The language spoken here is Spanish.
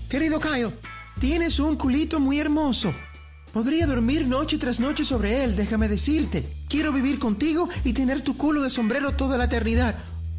Querido Kyle, tienes un culito muy hermoso. Podría dormir noche tras noche sobre él, déjame decirte. Quiero vivir contigo y tener tu culo de sombrero toda la eternidad.